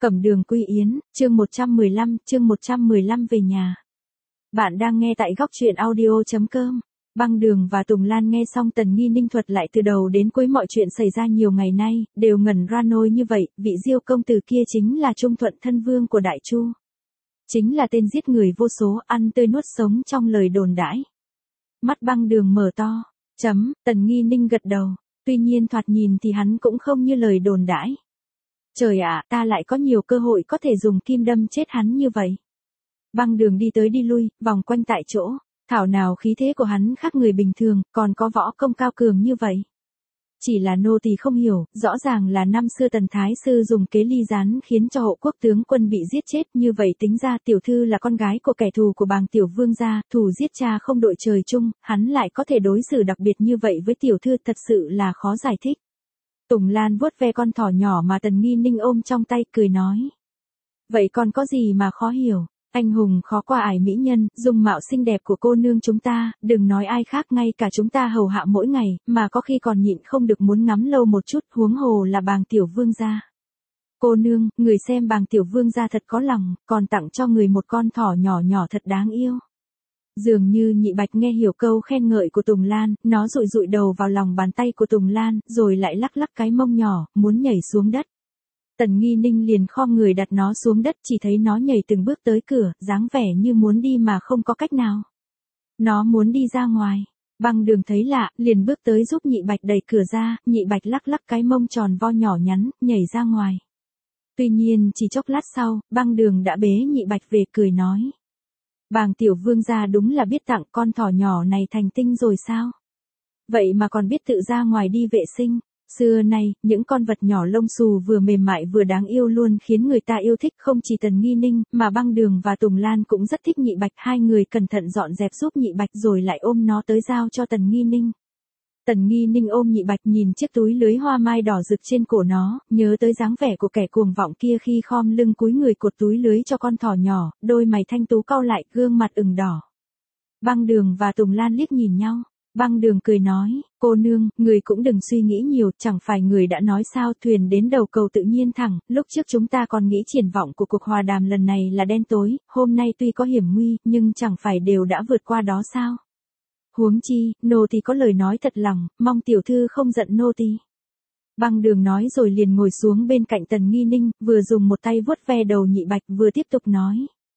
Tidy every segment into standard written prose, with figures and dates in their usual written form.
Cẩm Đường Quy Yến, chương 115 về nhà. Bạn đang nghe tại góc truyện audio.com. Băng Đường và Tùng Lan nghe xong Tần Nghi Ninh thuật lại từ đầu đến cuối mọi chuyện xảy ra nhiều ngày nay, đều ngẩn ra nôi như vậy, vị Diêu công tử kia chính là Trung Thuận thân vương của Đại Chu. Chính là tên giết người vô số, ăn tươi nuốt sống trong lời đồn đãi. Mắt Băng Đường mở to, Tần Nghi Ninh gật đầu, tuy nhiên thoạt nhìn thì hắn cũng không như lời đồn đãi. Trời ạ, ta lại có nhiều cơ hội có thể dùng kim đâm chết hắn như vậy. Băng Đường đi tới đi lui, vòng quanh tại chỗ, thảo nào khí thế của hắn khác người bình thường, còn có võ công cao cường như vậy. Chỉ là nô tỳ không hiểu, rõ ràng là năm xưa Tần Thái Sư dùng kế ly gián khiến cho hộ quốc tướng quân bị giết chết, như vậy tính ra tiểu thư là con gái của kẻ thù của bàng tiểu vương gia, thù giết cha không đội trời chung, hắn lại có thể đối xử đặc biệt như vậy với tiểu thư, thật sự là khó giải thích. Tùng Lan vuốt ve con thỏ nhỏ mà Tần Nghi Ninh ôm trong tay, cười nói. Vậy còn có gì mà khó hiểu, anh hùng khó qua ải mỹ nhân, dung mạo xinh đẹp của cô nương chúng ta, đừng nói ai khác, ngay cả chúng ta hầu hạ mỗi ngày, mà có khi còn nhịn không được muốn ngắm lâu một chút, huống hồ là bàng tiểu vương gia. Cô nương, người xem bàng tiểu vương gia thật có lòng, còn tặng cho người một con thỏ nhỏ nhỏ thật đáng yêu. Dường như Nhị Bạch nghe hiểu câu khen ngợi của Tùng Lan, nó dụi dụi đầu vào lòng bàn tay của Tùng Lan, rồi lại lắc lắc cái mông nhỏ, muốn nhảy xuống đất. Tần Nghi Ninh liền khom người đặt nó xuống đất, chỉ thấy nó nhảy từng bước tới cửa, dáng vẻ như muốn đi mà không có cách nào. Nó muốn đi ra ngoài. Băng Đường thấy lạ, liền bước tới giúp Nhị Bạch đẩy cửa ra, Nhị Bạch lắc lắc cái mông tròn vo nhỏ nhắn, nhảy ra ngoài. Tuy nhiên chỉ chốc lát sau, Băng Đường đã bế Nhị Bạch về, cười nói. Bàng tiểu vương gia đúng là biết tặng con thỏ nhỏ này thành tinh rồi sao? Vậy mà còn biết tự ra ngoài đi vệ sinh. Xưa nay, những con vật nhỏ lông xù vừa mềm mại vừa đáng yêu luôn khiến người ta yêu thích, không chỉ Tần Nghi Ninh, mà Băng Đường và Tùng Lan cũng rất thích Nhị Bạch. Hai người cẩn thận dọn dẹp giúp Nhị Bạch rồi lại ôm nó tới giao cho Tần Nghi Ninh. Tần Nghi Ninh ôm Nhị Bạch, nhìn chiếc túi lưới hoa mai đỏ rực trên cổ nó, nhớ tới dáng vẻ của kẻ cuồng vọng kia khi khom lưng cúi người cột túi lưới cho con thỏ nhỏ, đôi mày thanh tú cau lại, gương mặt ửng đỏ. Băng Đường và Tùng Lan liếc nhìn nhau. Băng Đường cười nói, cô nương, người cũng đừng suy nghĩ nhiều, chẳng phải người đã nói sao, thuyền đến đầu cầu tự nhiên thẳng, lúc trước chúng ta còn nghĩ triển vọng của cuộc hòa đàm lần này là đen tối, hôm nay tuy có hiểm nguy, nhưng chẳng phải đều đã vượt qua đó sao? Huống chi, nô tỳ có lời nói thật lòng, mong tiểu thư không giận nô tỳ. Băng Đường nói rồi liền ngồi xuống bên cạnh Tần Nghi Ninh, vừa dùng một tay vuốt ve đầu Nhị Bạch vừa tiếp tục nói.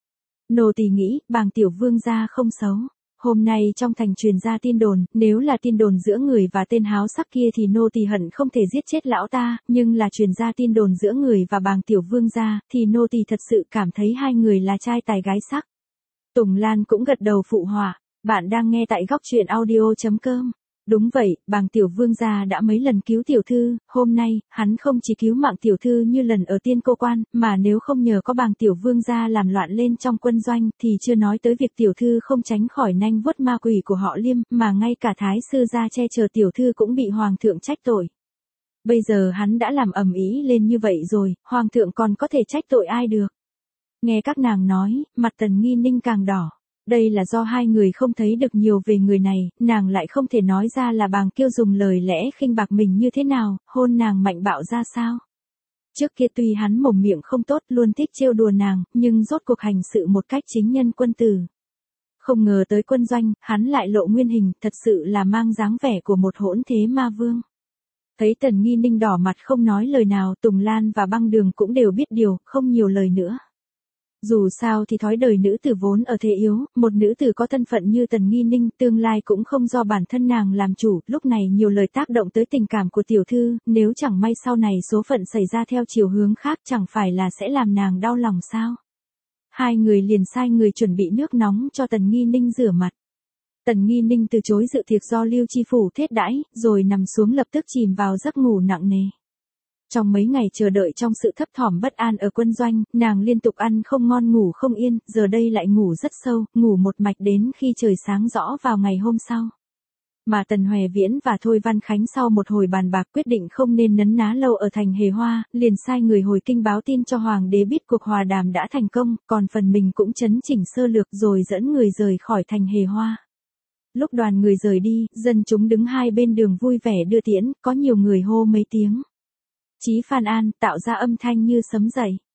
Nô tỳ nghĩ, bàng tiểu vương gia không xấu. Hôm nay trong thành truyền ra tin đồn, nếu là tin đồn giữa người và tên háo sắc kia thì nô tỳ hận không thể giết chết lão ta, nhưng là truyền ra tin đồn giữa người và bàng tiểu vương gia, thì nô tỳ thật sự cảm thấy hai người là trai tài gái sắc. Tùng Lan cũng gật đầu phụ họa. Bạn đang nghe tại góc truyện audio.com. Đúng vậy, bàng tiểu vương gia đã mấy lần cứu tiểu thư, hôm nay, hắn không chỉ cứu mạng tiểu thư như lần ở Tiên Cô Quan, mà nếu không nhờ có bàng tiểu vương gia làm loạn lên trong quân doanh, thì chưa nói tới việc tiểu thư không tránh khỏi nanh vuốt ma quỷ của họ Liêm, mà ngay cả thái sư gia che chở tiểu thư cũng bị hoàng thượng trách tội. Bây giờ hắn đã làm ầm ĩ lên như vậy rồi, hoàng thượng còn có thể trách tội ai được. Nghe các nàng nói, mặt Tần Nghi Ninh càng đỏ. Đây là do hai người không thấy được nhiều về người này, nàng lại không thể nói ra là bàng kiêu dùng lời lẽ khinh bạc mình như thế nào, hôn nàng mạnh bạo ra sao. Trước kia tuy hắn mồm miệng không tốt, luôn thích trêu đùa nàng, nhưng rốt cuộc hành sự một cách chính nhân quân tử. Không ngờ tới quân doanh, hắn lại lộ nguyên hình, thật sự là mang dáng vẻ của một hỗn thế ma vương. Thấy Tần Nghi Ninh đỏ mặt không nói lời nào, Tùng Lan và Băng Đường cũng đều biết điều, không nhiều lời nữa. Dù sao thì thói đời nữ tử vốn ở thế yếu, một nữ tử có thân phận như Tần Nghi Ninh, tương lai cũng không do bản thân nàng làm chủ, lúc này nhiều lời tác động tới tình cảm của tiểu thư, nếu chẳng may sau này số phận xảy ra theo chiều hướng khác, chẳng phải là sẽ làm nàng đau lòng sao? Hai người liền sai người chuẩn bị nước nóng cho Tần Nghi Ninh rửa mặt. Tần Nghi Ninh từ chối dự tiệc do Lưu Chi Phủ thiết đãi, rồi nằm xuống lập tức chìm vào giấc ngủ nặng nề. Trong mấy ngày chờ đợi trong sự thấp thỏm bất an ở quân doanh, nàng liên tục ăn không ngon ngủ không yên, giờ đây lại ngủ rất sâu, ngủ một mạch đến khi trời sáng rõ vào ngày hôm sau. Mà Tần Hoè Viễn và Thôi Văn Khánh sau một hồi bàn bạc quyết định không nên nấn ná lâu ở thành Hề Hoa, liền sai người hồi kinh báo tin cho Hoàng đế biết cuộc hòa đàm đã thành công, còn phần mình cũng chấn chỉnh sơ lược rồi dẫn người rời khỏi thành Hề Hoa. Lúc đoàn người rời đi, dân chúng đứng hai bên đường vui vẻ đưa tiễn, có nhiều người hô mấy tiếng. Chí Phan An, tạo ra âm thanh như sấm dậy.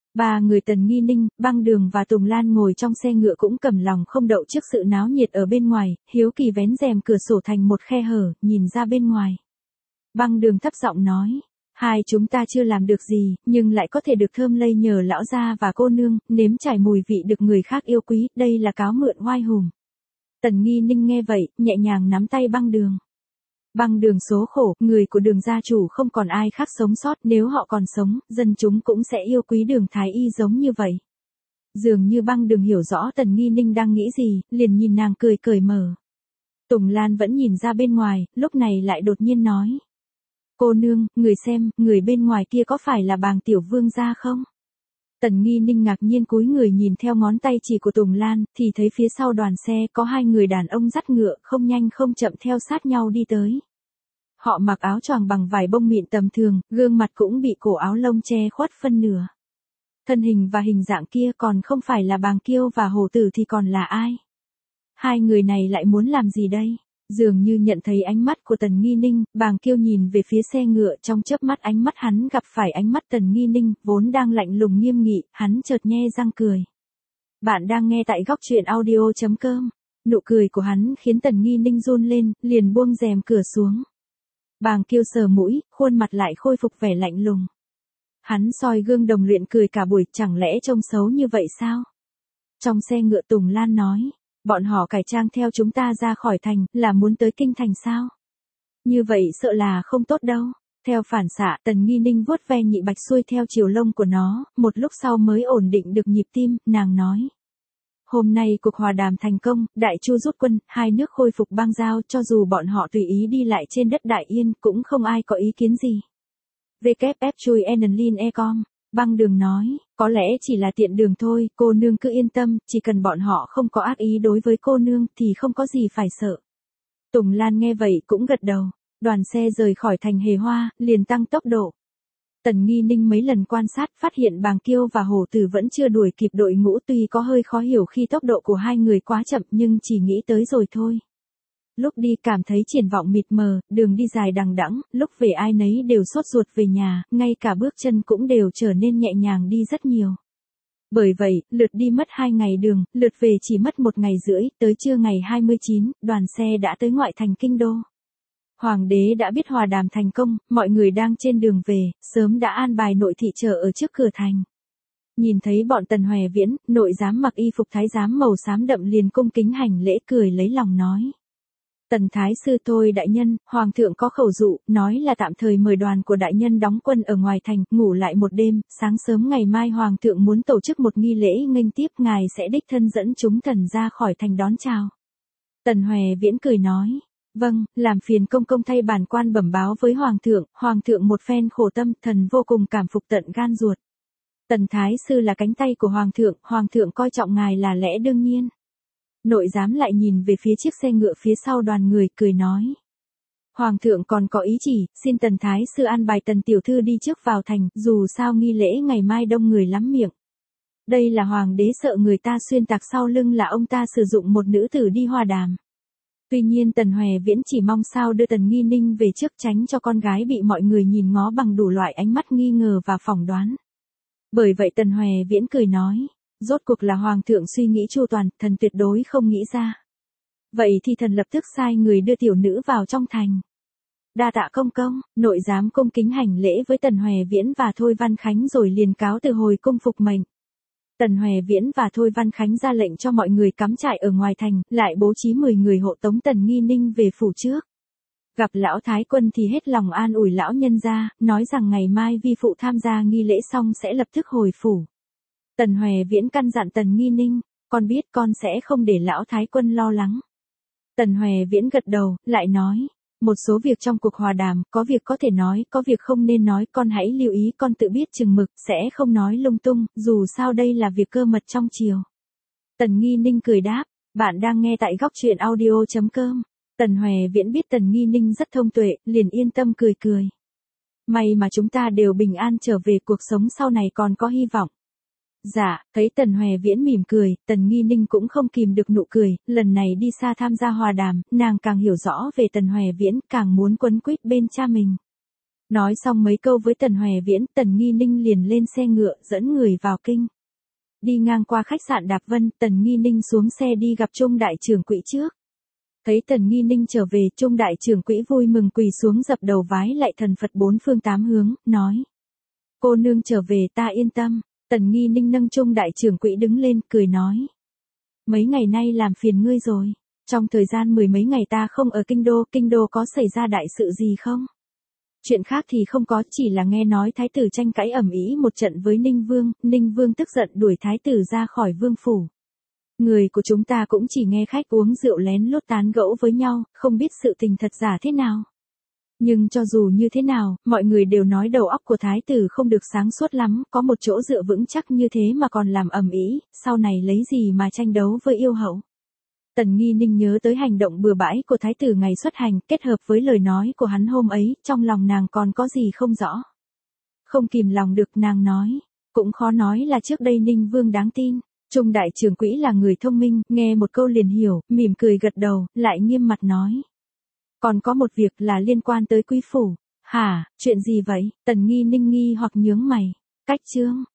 Ba người Tần Nghi Ninh, Băng Đường và Tùng Lan ngồi trong xe ngựa cũng cầm lòng không đậu trước sự náo nhiệt ở bên ngoài, hiếu kỳ vén rèm cửa sổ thành một khe hở, nhìn ra bên ngoài. Băng Đường thấp giọng nói, hai chúng ta chưa làm được gì, nhưng lại có thể được thơm lây nhờ lão gia và cô nương, nếm trải mùi vị được người khác yêu quý, đây là cáo mượn oai hùng. Tần Nghi Ninh nghe vậy, nhẹ nhàng nắm tay Băng Đường. Băng Đường số khổ, người của Đường gia chủ không còn ai khác sống sót, nếu họ còn sống, dân chúng cũng sẽ yêu quý Đường thái y giống như vậy. Dường như Băng Đường hiểu rõ Tần Nghi Ninh đang nghĩ gì, liền nhìn nàng cười cởi mở. Tùng Lan vẫn nhìn ra bên ngoài, lúc này lại đột nhiên nói. Cô nương, người xem, người bên ngoài kia có phải là Bàng tiểu vương gia không? Tần Nghi Ninh ngạc nhiên cúi người nhìn theo ngón tay chỉ của Tùng Lan, thì thấy phía sau đoàn xe có hai người đàn ông dắt ngựa, không nhanh không chậm theo sát nhau đi tới. Họ mặc áo choàng bằng vải bông mịn tầm thường, gương mặt cũng bị cổ áo lông che khuất phân nửa. Thân hình và hình dạng kia còn không phải là Bàng Kiêu và Hổ Tử thì còn là ai? Hai người này lại muốn làm gì đây? Dường như nhận thấy ánh mắt của Tần Nghi Ninh, Bàng Kiêu nhìn về phía xe ngựa, trong chớp mắt ánh mắt hắn gặp phải ánh mắt Tần Nghi Ninh, vốn đang lạnh lùng nghiêm nghị, hắn chợt nhe răng cười. Bạn đang nghe tại góc truyện audio.com. Nụ cười của hắn khiến Tần Nghi Ninh run lên, liền buông rèm cửa xuống. Bàng Kiêu sờ mũi, khuôn mặt lại khôi phục vẻ lạnh lùng. Hắn soi gương đồng luyện cười cả buổi, chẳng lẽ trông xấu như vậy sao? Trong xe ngựa Tùng Lan nói. Bọn họ cải trang theo chúng ta ra khỏi thành, là muốn tới kinh thành sao? Như vậy sợ là không tốt đâu. Theo phản xạ, Tần Nghi Ninh vuốt ve nhị bạch xuôi theo chiều lông của nó, một lúc sau mới ổn định được nhịp tim, nàng nói. Hôm nay cuộc hòa đàm thành công, Đại Chu rút quân, hai nước khôi phục bang giao, cho dù bọn họ tùy ý đi lại trên đất Đại Yên, cũng không ai có ý kiến gì. WF chui Enlin Ecom. Băng Đường nói, có lẽ chỉ là tiện đường thôi, cô nương cứ yên tâm, chỉ cần bọn họ không có ác ý đối với cô nương thì không có gì phải sợ. Tùng Lan nghe vậy cũng gật đầu, đoàn xe rời khỏi thành Hề Hoa, liền tăng tốc độ. Tần Nghi Ninh mấy lần quan sát phát hiện Bàng Kiêu và Hổ Tử vẫn chưa đuổi kịp đội ngũ, tuy có hơi khó hiểu khi tốc độ của hai người quá chậm nhưng chỉ nghĩ tới rồi thôi. Lúc đi cảm thấy triển vọng mịt mờ, đường đi dài đằng đẵng, lúc về ai nấy đều sốt ruột về nhà, ngay cả bước chân cũng đều trở nên nhẹ nhàng đi rất nhiều. Bởi vậy, lượt đi mất 2 ngày đường, lượt về chỉ mất 1 ngày rưỡi, tới trưa ngày 29, đoàn xe đã tới ngoại thành kinh đô. Hoàng đế đã biết hòa đàm thành công, mọi người đang trên đường về, sớm đã an bài nội thị chờ ở trước cửa thành. Nhìn thấy bọn Tần Hoè Viễn, nội giám mặc y phục thái giám màu xám đậm liền cung kính hành lễ cười lấy lòng nói. Tần Thái Sư thôi đại nhân, Hoàng thượng có khẩu dụ, nói là tạm thời mời đoàn của đại nhân đóng quân ở ngoài thành, ngủ lại một đêm, sáng sớm ngày mai Hoàng thượng muốn tổ chức một nghi lễ nghênh tiếp, ngài sẽ đích thân dẫn chúng thần ra khỏi thành đón chào. Tần Hoè Viễn cười nói, vâng, làm phiền công công thay bản quan bẩm báo với Hoàng thượng một phen khổ tâm, thần vô cùng cảm phục tận gan ruột. Tần Thái Sư là cánh tay của Hoàng thượng coi trọng ngài là lẽ đương nhiên. Nội giám lại nhìn về phía chiếc xe ngựa phía sau đoàn người, cười nói. Hoàng thượng còn có ý chỉ, xin Tần Thái Sư an bài Tần Tiểu Thư đi trước vào thành, dù sao nghi lễ ngày mai đông người lắm miệng. Đây là Hoàng đế sợ người ta xuyên tạc sau lưng là ông ta sử dụng một nữ tử đi hòa đàm. Tuy nhiên Tần Hoè Viễn chỉ mong sao đưa Tần Nghi Ninh về trước, tránh cho con gái bị mọi người nhìn ngó bằng đủ loại ánh mắt nghi ngờ và phỏng đoán. Bởi vậy Tần Hoè Viễn cười nói. Rốt cuộc là Hoàng thượng suy nghĩ chu toàn, thần tuyệt đối không nghĩ ra. Vậy thì thần lập tức sai người đưa tiểu nữ vào trong thành. Đa tạ công công, nội giám cung kính hành lễ với Tần Hoè Viễn và Thôi Văn Khánh rồi liền cáo từ hồi cung phục mệnh. Tần Hoè Viễn và Thôi Văn Khánh ra lệnh cho mọi người cắm trại ở ngoài thành, lại bố trí 10 người hộ tống Tần Nghi Ninh về phủ trước. Gặp lão thái quân thì hết lòng an ủi lão nhân gia, nói rằng ngày mai vi phụ tham gia nghi lễ xong sẽ lập tức hồi phủ. Tần Hoè Viễn căn dặn Tần Nghi Ninh, con biết con sẽ không để lão thái quân lo lắng. Tần Hoè Viễn gật đầu, lại nói, một số việc trong cuộc hòa đàm, có việc có thể nói, có việc không nên nói, con hãy lưu ý, con tự biết chừng mực, sẽ không nói lung tung, dù sao đây là việc cơ mật trong triều. Tần Nghi Ninh cười đáp, bạn đang nghe tại góc truyện audio.com. Tần Hoè Viễn biết Tần Nghi Ninh rất thông tuệ, liền yên tâm cười cười. May mà chúng ta đều bình an trở về, cuộc sống sau này còn có hy vọng. Dạ, thấy Tần Hoè Viễn mỉm cười, Tần Nghi Ninh cũng không kìm được nụ cười, lần này đi xa tham gia hòa đàm, nàng càng hiểu rõ về Tần Hoè Viễn, càng muốn quấn quýt bên cha mình. Nói xong mấy câu với Tần Hoè Viễn, Tần Nghi Ninh liền lên xe ngựa dẫn người vào kinh. Đi ngang qua khách sạn Đạp Vân, Tần Nghi Ninh xuống xe đi gặp Trung đại trưởng quỹ trước. Thấy Tần Nghi Ninh trở về, Trung đại trưởng quỹ vui mừng quỳ xuống dập đầu vái lạy thần Phật bốn phương tám hướng, nói. Cô nương trở về ta yên tâm. Tần Nghi Ninh nâng Trung đại trưởng quỹ đứng lên, cười nói. Mấy ngày nay làm phiền ngươi rồi. Trong thời gian mười mấy ngày ta không ở kinh đô có xảy ra đại sự gì không? Chuyện khác thì không có, chỉ là nghe nói thái tử tranh cãi ầm ĩ một trận với Ninh Vương tức giận đuổi thái tử ra khỏi vương phủ. Người của chúng ta cũng chỉ nghe khách uống rượu lén lút tán gẫu với nhau, không biết sự tình thật giả thế nào. Nhưng cho dù như thế nào, mọi người đều nói đầu óc của thái tử không được sáng suốt lắm, có một chỗ dựa vững chắc như thế mà còn làm ầm ĩ, sau này lấy gì mà tranh đấu với yêu hậu. Tần Nghi Ninh nhớ tới hành động bừa bãi của thái tử ngày xuất hành, kết hợp với lời nói của hắn hôm ấy, trong lòng nàng còn có gì không rõ. Không kìm lòng được nàng nói, cũng khó nói là trước đây Ninh Vương đáng tin. Trung đại trưởng quỹ là người thông minh, nghe một câu liền hiểu, mỉm cười gật đầu, lại nghiêm mặt nói. Còn có một việc là liên quan tới quý phủ. Hả, chuyện gì vậy? Tần Nghi Ninh nghi hoặc nhướng mày. Cách chương.